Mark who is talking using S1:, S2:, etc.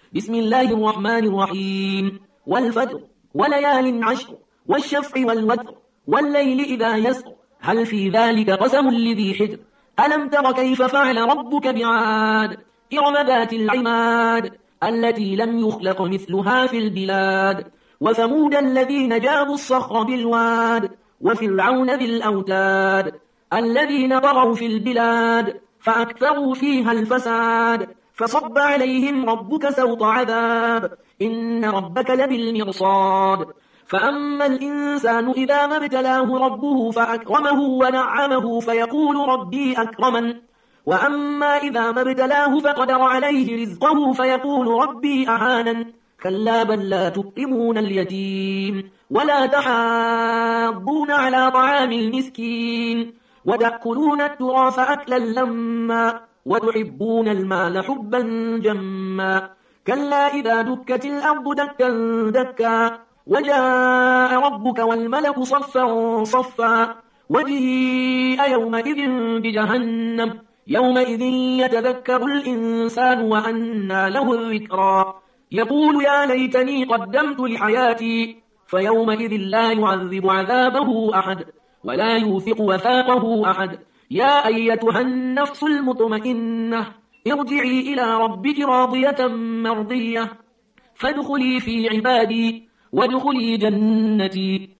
S1: بسم الله الرحمن الرحيم والفجر وليال عشر والشفع والوتر والليل إذا يسر هل في ذلك قسم لذي حجر ألم تر كيف فعل ربك بعاد إرم ذات العماد التي لم يخلق مثلها في البلاد وثمود الذين جابوا الصخر بالواد وفرعون ذي الأوتاد الذين طغوا في البلاد فأكثروا فيها الفساد فصب عليهم ربك سوط عذاب إن ربك لبالمرصاد فأما الإنسان إذا ما ابتلاه ربه فأكرمه ونعمه فيقول ربي أكرمن وأما إذا ما ابتلاه فقدر عليه رزقه فيقول ربي أهانن كلا بل لا تكرمون اليتيم ولا تحاضون على طعام المسكين وتأكلون التراث أكلا لما وتحبون المال حبا جما كلا إذا دكت الأرض دكا دكا وجاء ربك والملك صفا صفا وجيء يومئذ بجهنم يومئذ يتذكر الإنسان وأنى له الذكرى يقول يا ليتني قدمت لحياتي فيومئذ لا يعذب عذابه أحد ولا يوثق وثاقه أحد يا أيتها النفس المطمئنة ارجعي إلى ربك راضية مرضية فادخلي في عبادي وادخلي جنتي